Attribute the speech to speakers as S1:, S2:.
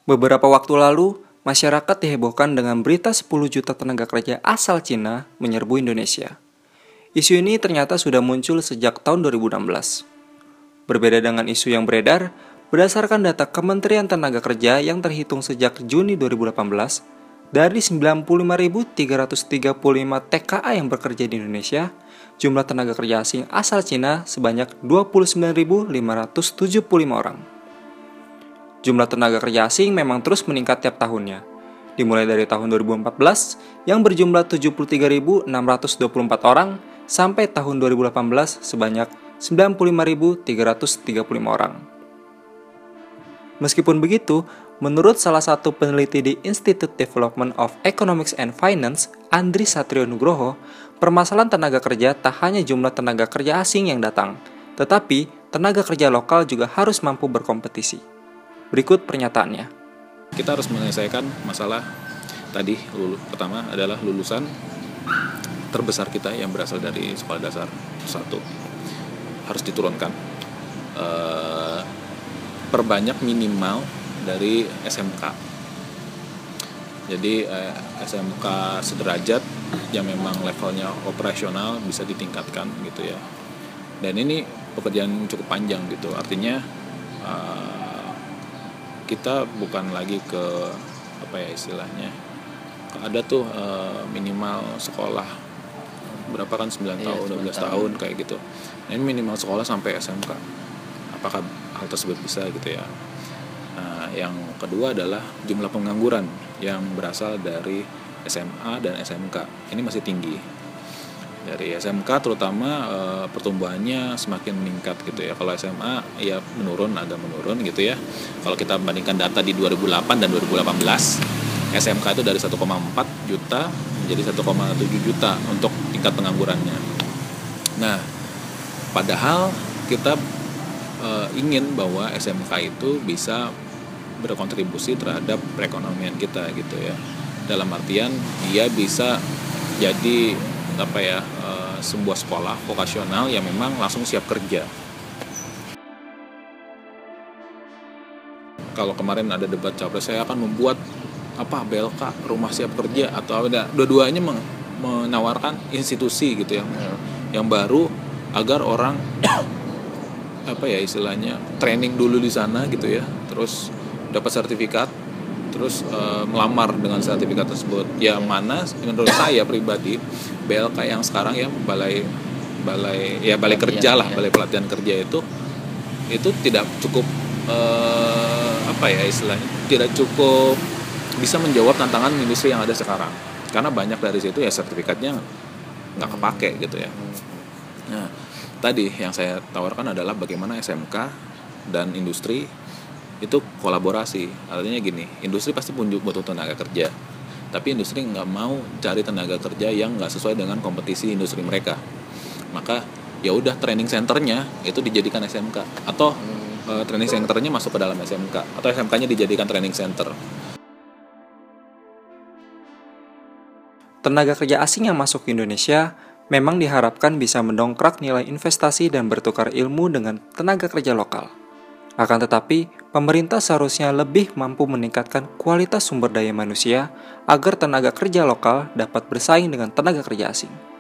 S1: Beberapa waktu lalu, masyarakat dihebohkan dengan berita 10 juta tenaga kerja asal Cina menyerbu Indonesia. Isu ini ternyata sudah muncul sejak tahun 2016. Berbeda dengan isu yang beredar, berdasarkan data Kementerian Tenaga Kerja yang terhitung sejak Juni 2018, dari 95.335 TKA yang bekerja di Indonesia, jumlah tenaga kerja asing asal Cina sebanyak 29.575 orang. Jumlah tenaga kerja asing memang terus meningkat tiap tahunnya, dimulai dari tahun 2014 yang berjumlah 73.624 orang sampai tahun 2018 sebanyak 95.335 orang. Meskipun begitu, menurut salah satu peneliti di Institute Development of Economics and Finance, Andri Satrio Nugroho, permasalahan tenaga kerja tak hanya jumlah tenaga kerja asing yang datang, tetapi tenaga kerja lokal juga harus mampu berkompetisi. Berikut pernyataannya.
S2: Kita harus menyelesaikan masalah tadi. Pertama adalah lulusan terbesar kita yang berasal dari sekolah dasar 1 harus diturunkan. Perbanyak minimal dari SMK. Jadi SMK sederajat yang memang levelnya operasional bisa ditingkatkan gitu ya. Dan ini pekerjaan cukup panjang gitu. Artinya kita bukan lagi ke apa ya istilahnya, ada tuh minimal sekolah berapa kan 9 tahun 12 tahun kayak gitu. Ini minimal sekolah sampai SMK. Apakah hal tersebut bisa gitu ya? Nah, yang kedua adalah jumlah pengangguran yang berasal dari SMA dan SMK ini masih tinggi. Dari SMK terutama pertumbuhannya semakin meningkat gitu ya. Kalau SMA ya agak menurun gitu ya. Kalau kita bandingkan data di 2008 dan 2018, SMK itu dari 1,4 juta menjadi 1,7 juta untuk tingkat penganggurannya. Nah, padahal kita ingin bahwa SMK itu bisa berkontribusi terhadap perekonomian kita gitu ya. Dalam artian dia bisa jadi sebuah sekolah vokasional yang memang langsung siap kerja. Kalau kemarin ada debat capres, saya akan membuat BLK rumah siap kerja atau ada dua-duanya menawarkan institusi gitu yang baru agar orang training dulu di sana gitu ya, terus dapat sertifikat, terus melamar dengan sertifikat tersebut. Yang mana menurut saya pribadi BLK yang sekarang ya balai kerja lah, balai pelatihan kerja itu tidak cukup tidak cukup bisa menjawab tantangan industri yang ada sekarang, karena banyak dari situ ya sertifikatnya nggak kepake gitu ya. Nah, tadi yang saya tawarkan adalah bagaimana SMK dan industri itu kolaborasi. Artinya gini, industri pasti butuh tenaga kerja, tapi industri nggak mau cari tenaga kerja yang nggak sesuai dengan kompetisi industri mereka. Maka ya udah training centernya itu dijadikan SMK, atau training centernya masuk ke dalam SMK, atau SMK-nya dijadikan training center.
S1: Tenaga kerja asing yang masuk ke Indonesia memang diharapkan bisa mendongkrak nilai investasi dan bertukar ilmu dengan tenaga kerja lokal. Akan tetapi, pemerintah seharusnya lebih mampu meningkatkan kualitas sumber daya manusia agar tenaga kerja lokal dapat bersaing dengan tenaga kerja asing.